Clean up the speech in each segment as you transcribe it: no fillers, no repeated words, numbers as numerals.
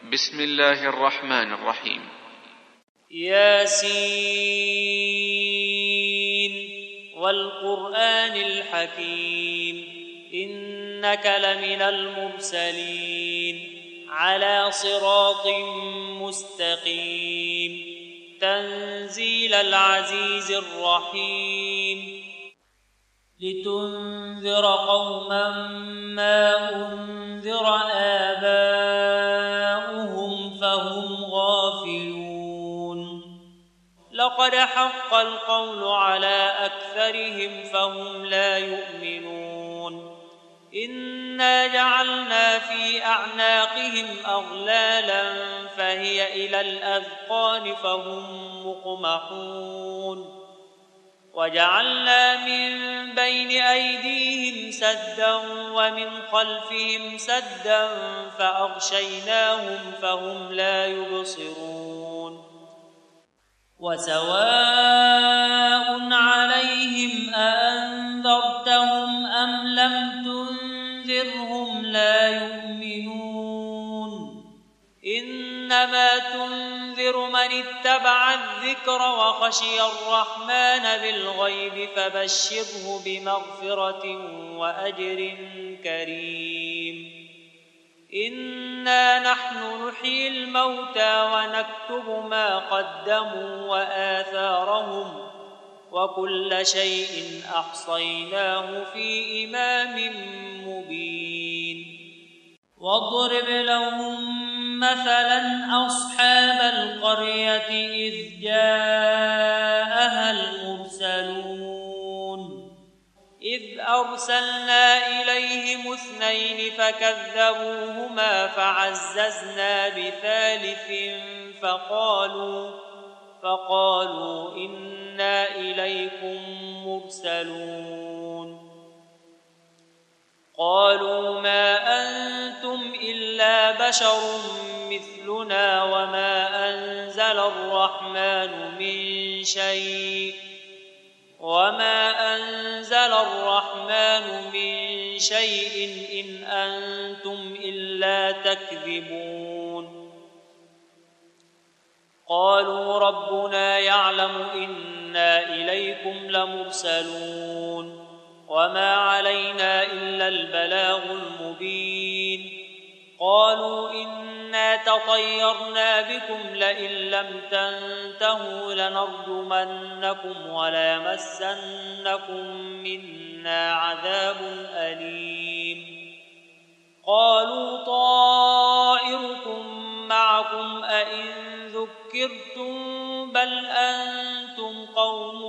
بسم الله الرحمن الرحيم. ياسين والقرآن الحكيم إنك لمن المرسلين على صراط مستقيم تنزيل العزيز الرحيم لتنذر قوما ما أنذر آباؤهم فهم غافلون لقد حق القول على أكثرهم فهم لا يؤمنون إنا جعلنا في أعناقهم أغلالا فهي إلى الأذقان فهم مقمحون وجعلنا من بين أيديهم سدا ومن خلفهم سدا فأغشيناهم فهم لا يبصرون وسواء عليهم أأنذرتهم أم لم تنذرهم لا يؤمنون إنما تنذر من اتبع الذكر وخشي الرحمن بالغيب فبشره بمغفرة وأجر كريم إنا نحن نحيي الموتى ونكتب ما قدموا وآثارهم وكل شيء أحصيناه في إمام مبين واضرب لهم مثلا أصحاب القرية إذ جاءها المرسلون إذ أرسلنا إليهم 2 فكذبوهما فعززنا بثالث فقالوا إنا إليكم مرسلون قالوا ما أنتم إلا بشر مثلنا وما أنزل الرحمن من شيء إن أنتم إلا تكذبون قالوا ربنا يعلم إنا إليكم لمرسلون وما علينا إلا البلاغ المبين قالوا إنا تطيرنا بكم لئن لم تنتهوا لنرجمنكم وليمسنكم منا عذاب أليم قالوا طائركم معكم أئن ذكرتم بل أنتم قوم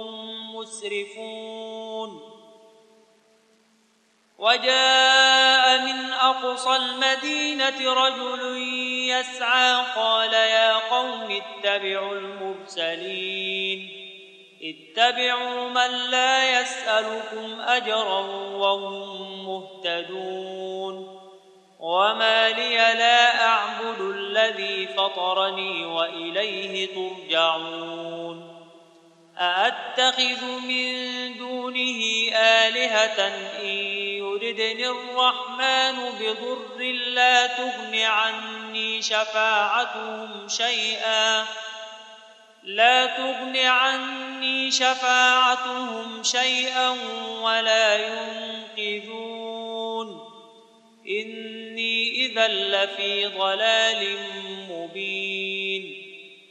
مسرفون وجاء من أقصى المدينة رجل يسعى قال يا قوم اتبعوا المرسلين اتبعوا من لا يسألكم أجرا وهم مهتدون وما لي لا أعبد الذي فطرني وإليه ترجعون أأتخذ من دونه آلهة إن يردني الرحمن بضر لا تغن عني شفاعتهم شيئا ولا ينقذون إني إذا لفي ضلال مبين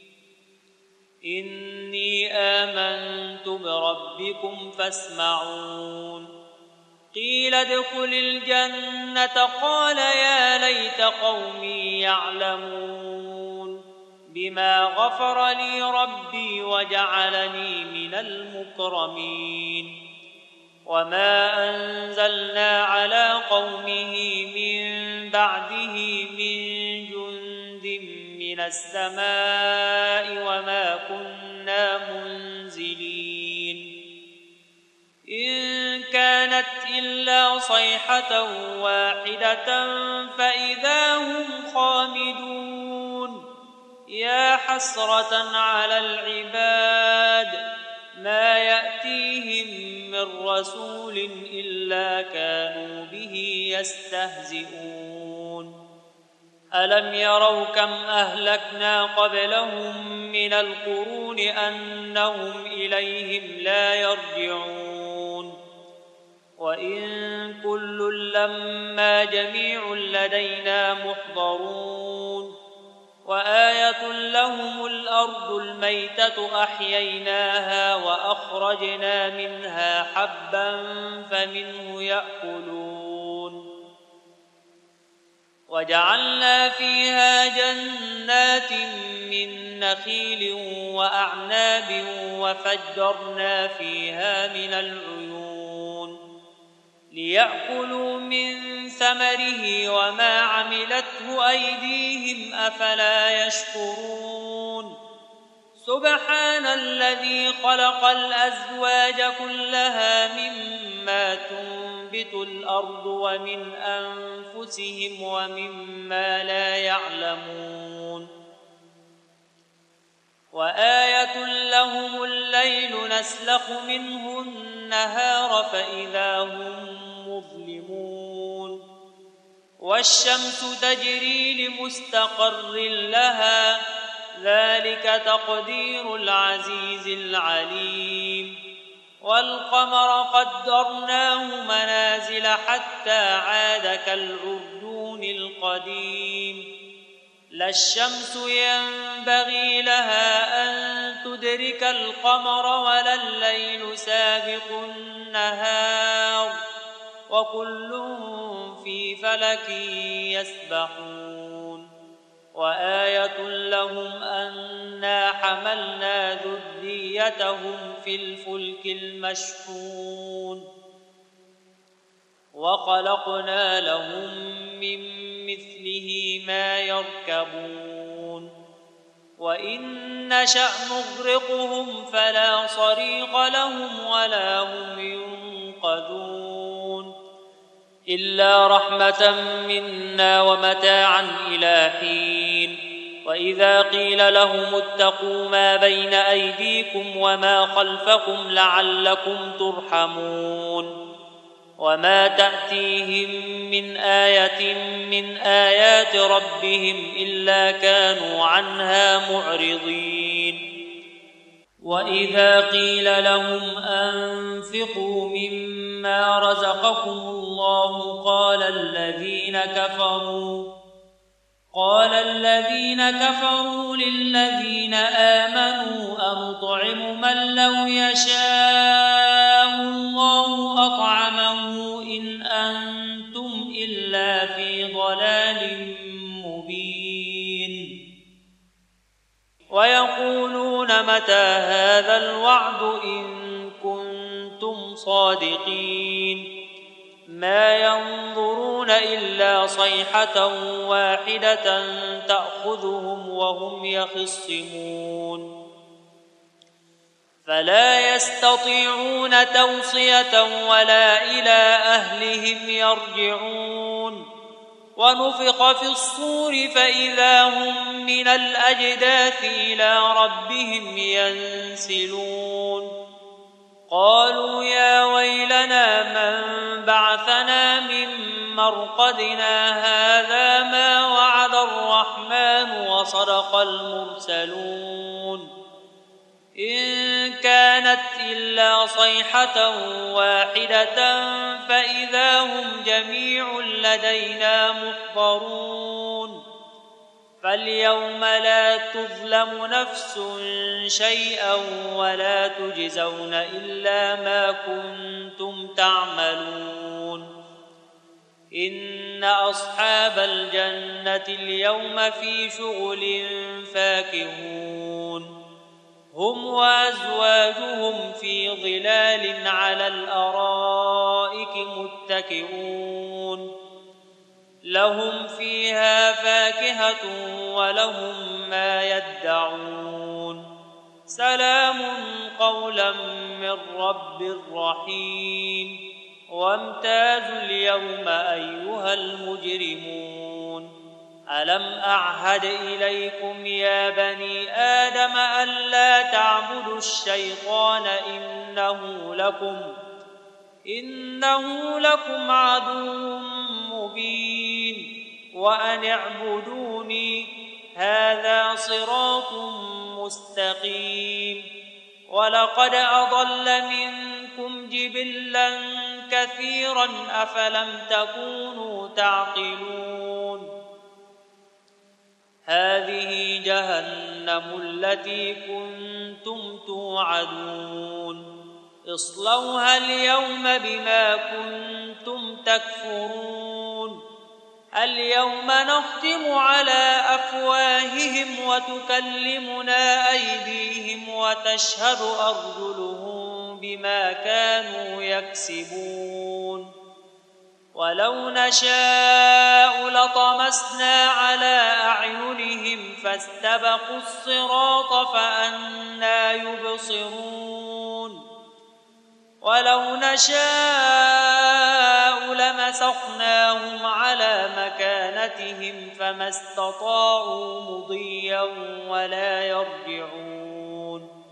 إني آمنت بربكم فاسمعون قيل ادخل الجنة قال يا ليت قومي يعلمون بما غفر لي ربي وجعلني من المكرمين وما أنزلنا على قومه من بعده من جند من السماء وما كنا منزلين إن كانت إلا صيحة واحدة فإذا هم خامدون يا حسرة على العباد ما يأتيهم من رسول إلا كانوا به يستهزئون ألم يروا كم أهلكنا قبلهم من القرون أنهم إليهم لا يرجعون وإن كل لما جميع لدينا محضرون وآية لهم الأرض الميتة أحييناها وأخرجنا منها حبا فمنه يأكلون وجعلنا فيها جنات من نخيل وأعناب وفجرنا فيها من العيون ليأكلوا من ثمره وما عملته أيديهم أفلا يشكرون سبحان الذي خلق الأزواج كلها مما تنبت الأرض ومن أنفسهم ومما لا يعلمون وآية لهم الليل نسلخ منه النهار فإذا هم مظلمون والشمس تجري لمستقر لها ذلك تقدير العزيز العليم والقمر قدرناه منازل حتى عاد كالعرجون القديم لا الشمس ينبغي لها أن تدرك القمر ولا الليل سابق النهار وكل في فلك يسبحون وآية لهم أنا حملنا ذريتهم في الفلك المشحون وخلقنا لهم من مثله ما يركبون وإن نشأ نغرقهم فلا صريخ لهم ولا هم ينقذون إلا رحمة منا ومتاعا إلى حين وإذا قيل لهم اتقوا ما بين أيديكم وما خلفكم لعلكم ترحمون وما تأتيهم من آية من آيات ربهم إلا كانوا عنها معرضين وإذا قيل لهم أنفقوا مما رزقكم الله قال الذين كفروا للذين آمنوا أنطعم من لو يشاء الله أطعمه إن أنتم إلا في ضلال مبين ويقولون متى هذا الوعد إن كنتم صادقين ما ينظرون إلا صيحة واحدة تأخذهم وهم يخصمون فلا يستطيعون توصية ولا إلى أهلهم يرجعون ونفخ في الصور فإذا هم من الأجداث إلى ربهم ينسلون قالوا يا ويلنا من بعثنا من مرقدنا هذا ما وعد الرحمن وصدق المرسلون إن كانت إلا صيحة واحدة فإذا هم جميع لدينا محضرون فاليوم لا تظلم نفس شيئا ولا تجزون إلا ما كنتم تعملون إن أصحاب الجنة اليوم في شغل فاكهون هم وأزواجهم في ظلال على الأرائك متكئون لهم فيها فاكهة ولهم ما يدعون سلام قولا من رب رحيم وامتازوا اليوم أيها المجرمون ألم أعهد إليكم يا بني آدم ألا تعبدوا الشيطان إنه لكم عدو مبين وأن اعبدوني هذا صراط مستقيم ولقد أضل منكم جبلا كثيرا أفلم تكونوا تعقلون هذه جهنم التي كنتم توعدون اصلوها اليوم بما كنتم تكفرون اليوم نختم على أفواههم وتكلمنا أيديهم وتشهد أرجلهم بما كانوا يكسبون ولو نشاء لطمسنا على أعينهم فاستبقوا الصراط فأنى يبصرون ولو نشاء لمسخناهم على مكانتهم فما استطاعوا مضيا ولا يرجعون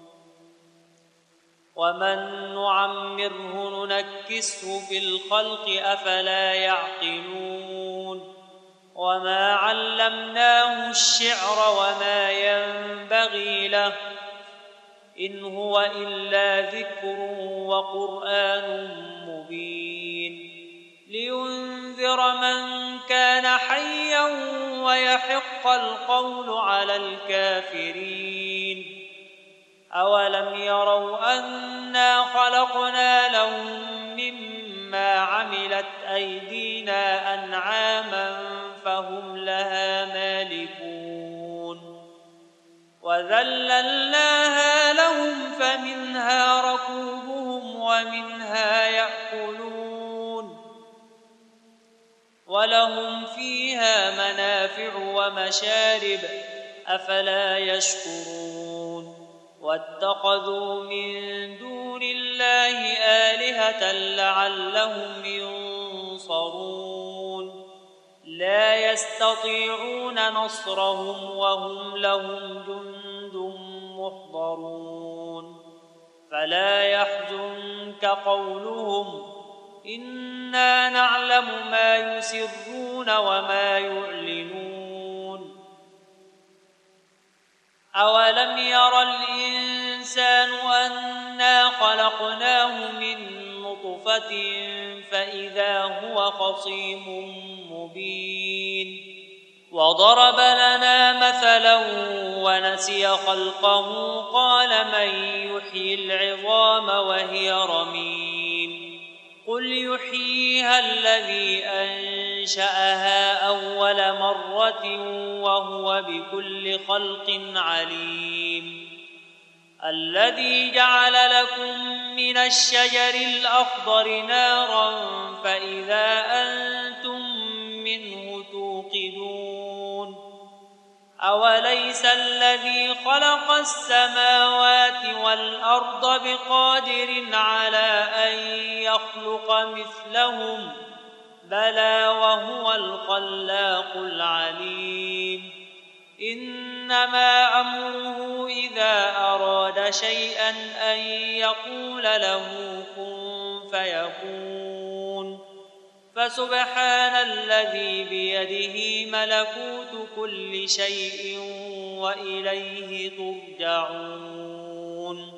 ومن نعمره ننكسه في الخلق أفلا يعقلون وما علمناه الشعر وما ينبغي له إن هو إلا ذكر وقرآن مبين لينذر من كان حيا ويحق القول على الكافرين أولم يروا أنا خلقنا لهم مما عملت أيدينا أنعاما فهم لها مالكون وذللناها لهم فمنها ركوبهم ومنها يأكلون ولهم فيها منافع ومشارب أفلا يشكرون واتخذوا من دون الله آلهة لعلهم ينصرون لا يستطيعون نصرهم وهم لهم جند محضرون فلا يحزنك قولهم إنا نعلم ما يسرون وما يعلنون أولم ير الإنسان أنا خلقناه من نطفة فإذا هو خصيم مبين وضرب لنا مثلا ونسي خلقه قال من يحيي العظام وهي رميم قل يحييها الذي أنشأها أول مرة وهو بكل خلق عليم الذي جعل لكم من الشجر الأخضر نارا فإذا أنتم منه توقدون أوليس الذي خلق السماوات والأرض بقادر على أن يخلق مثلهم بلى وهو الخلاق العليم إنما أمره إذا أراد شيئا أن يقول له كن فيكون فسبحان الذي بيده ملكوت كل شيء وإليه ترجعون